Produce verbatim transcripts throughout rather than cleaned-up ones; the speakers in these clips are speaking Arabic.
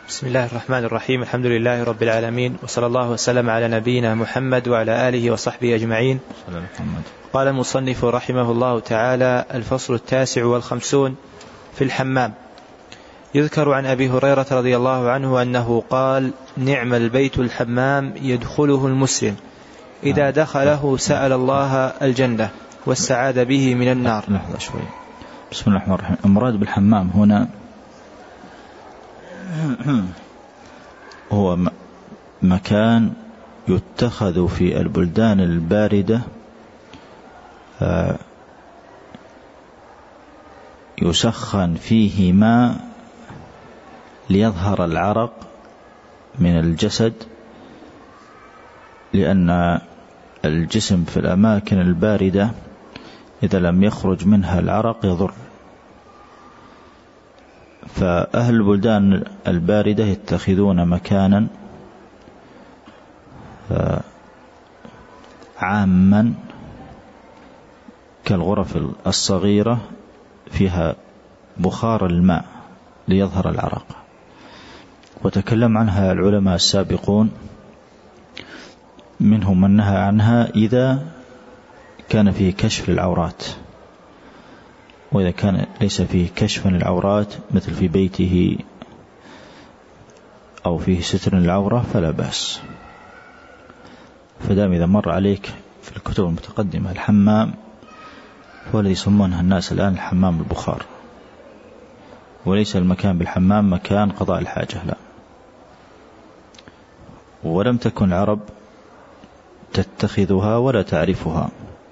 بسم الله الرحمن الرحيم. الحمد لله رب العالمين، وصلى الله وسلم على نبينا محمد وعلى آله وصحبه أجمعين. قال المصنف رحمه الله تعالى: الفصل التاسع والخمسون في الحمام. يذكر عن أبي هريرة رضي الله عنه أنه قال: نعم البيت الحمام يدخله المسلم إذا دخله سأل الله الجنة واستعاذ به من النار. لحظة شوي. بسم الله الرحمن الرحيم. المراد بالحمام هنا هو مكان يتخذ في البلدان الباردة يسخن فيه ماء ليظهر العرق من الجسد، لأن الجسم في الأماكن الباردة إذا لم يخرج منها العرق يضر. فأهل البلدان الباردة يتخذون مكانا عاما كالغرف الصغيرة فيها بخار الماء ليظهر العرق. وتكلم عنها العلماء السابقون، منهم من نهى عنها إذا كان فيه كشف للعورات، وإذا كان ليس فيه كشف للعورات مثل في بيته أو فيه ستر للعورة فلا بأس. فدام إذا مر عليك في الكتب المتقدمة الحمام، والذي يسمونها الناس الآن الحمام البخار، وليس المكان بالحمام مكان قضاء الحاجة، لا. ولم تكن العرب تتخذها ولا تعرفها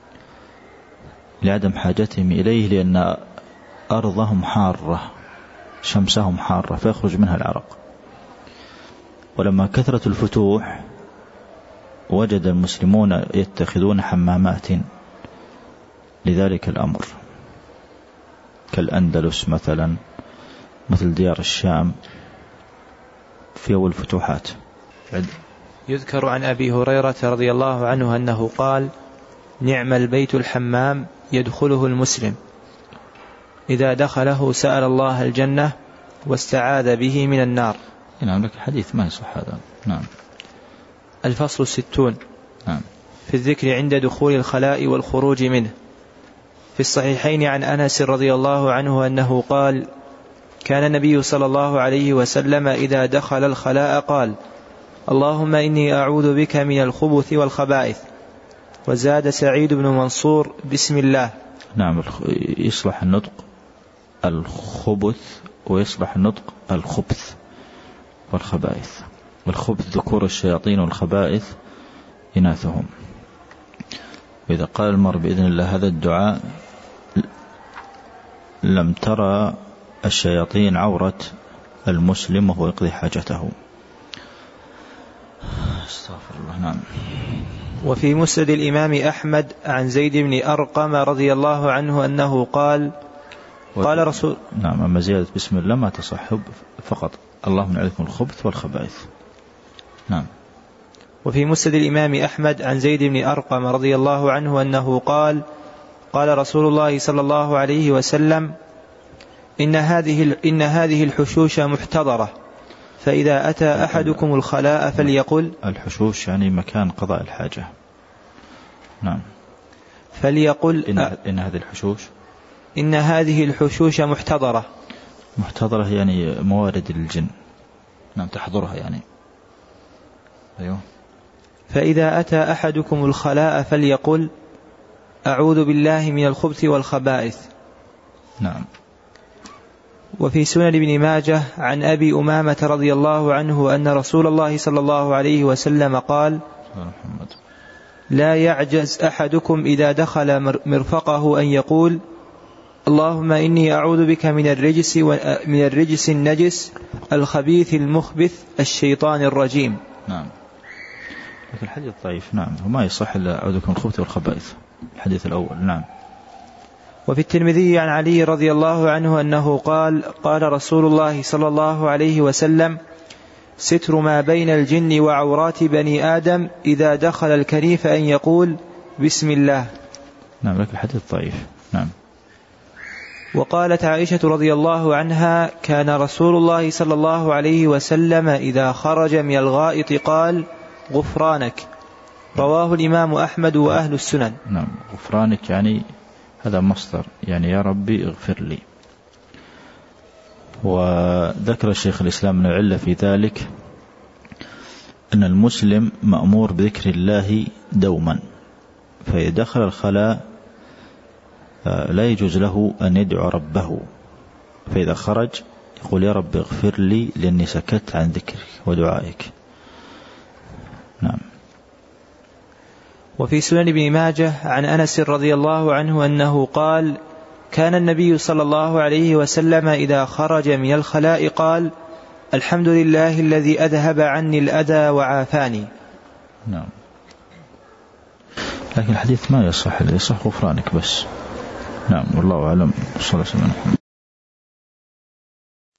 لعدم حاجتهم إليه، لأن أرضهم حارة، شمسهم حارة، فيخرج منها العرق. ولما كثرت الفتوح وجد المسلمون يتخذون حمامات لذلك الأمر، كالأندلس مثلا، مثل ديار الشام في أول الفتوحات. يذكر عن أبي هريرة رضي الله عنه أنه قال: نعم البيت الحمام يدخله المسلم إذا دخله سأل الله الجنة واستعاذ به من النار. نعم، لك حديث ما يصح هذا. نعم. الفصل الستون. نعم. في الذكر عند دخول الخلاء والخروج منه. في الصحيحين عن أنس رضي الله عنه أنه قال: كان النبي صلى الله عليه وسلم إذا دخل الخلاء قال: اللهم إني أعوذ بك من الخبث والخبائث. وزاد سعيد بن منصور: بسم الله. نعم، يصلح النطق الخبث ويصلح النطق الخبث والخبائث. والخبث ذكور الشياطين والخبائث إناثهم. وإذا قال المرء بإذن الله هذا الدعاء لم ترى الشياطين عورة المسلم وهو يقضي حاجته. استغفر الله. نعم. وفي مسند الإمام أحمد عن زيد بن أرقم رضي الله عنه أنه قال: قال رسول نعم. أما زيادة بسم الله ما تصحب فقط، اللهم عليكم الخبث والخبائث. نعم. وفي مسند الإمام أحمد عن زيد بن أرقم رضي الله عنه أنه قال: قال رسول الله صلى الله عليه وسلم: إن هذه إن هذه الحشوش محتضرة، فإذا أتى أحدكم الخلاء فليقل. الحشوش يعني مكان قضاء الحاجة. نعم. فليقل إن, إن هذه الحشوش إن هذه الحشوش محتضرة. محتضرة يعني موارد الجن. نعم، تحضرها يعني. أيوه. فإذا أتى أحدكم الخلاء فليقل: أعوذ بالله من الخبث والخبائث. نعم. وفي سنن ابن ماجه عن أبي أمامة رضي الله عنه أن رسول الله صلى الله عليه وسلم قال: لا يعجز أحدكم إذا دخل مرفقه أن يقول: اللهم إني أعوذ بك من الرجس من الرجس النجس الخبيث المخبث الشيطان الرجيم. نعم. لكن الحديث ضعيف. نعم، وما يصح إلا أعوذ بك من الخبث والخبائث، الحديث الأول. نعم. وفي الترمذي عن علي رضي الله عنه أنه قال: قال رسول الله صلى الله عليه وسلم: ستر ما بين الجن وعورات بني آدم إذا دخل الكنيف أن يقول: بسم الله. نعم، لكن الحديث ضعيف. نعم. وقالت عائشة رضي الله عنها كان رسول الله صلى الله عليه وسلم إذا خرج من الغائط قال غفرانك. رواه الإمام أحمد وأهل السنن. نعم غفرانك يعني هذا مصدر يعني يا ربي اغفر لي. وذكر الشيخ الإسلام من العلة في ذلك أن المسلم مأمور بذكر الله دوما، فإذا دخل الخلاء لا يجوز له أن يدعو ربه، فإذا خرج يقول يا رب اغفر لي لأني سكت عن ذكرك ودعائك. نعم. وفي سنن ابن ماجه عن أنس رضي الله عنه أنه قال كان النبي صلى الله عليه وسلم إذا خرج من الخلاء قال الحمد لله الذي أذهب عني الأذى وعافاني. نعم. لكن الحديث ما يصح، يصح غفرانك بس. نعم والله أعلم. صلى الله عليه وسلم.